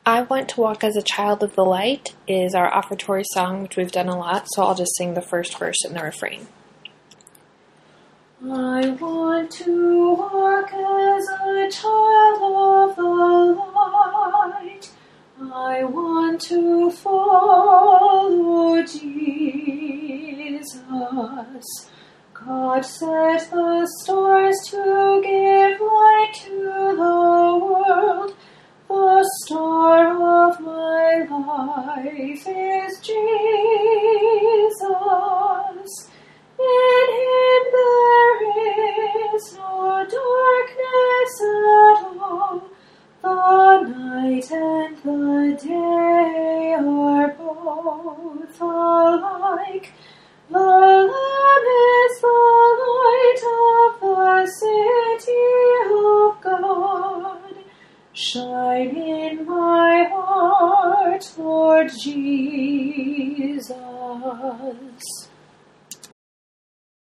I Want to Walk as a Child of the Light is our offertory song, which we've done a lot, so I'll just sing the first verse and the refrain. I want to walk as a child of the light. I want to follow Jesus. God set the stars to give light to the world. The star of my life is Jesus. In him there is no darkness at all. The night and the day are both alike. The Lamb is the light of the city of God. Shine in my heart, Lord Jesus.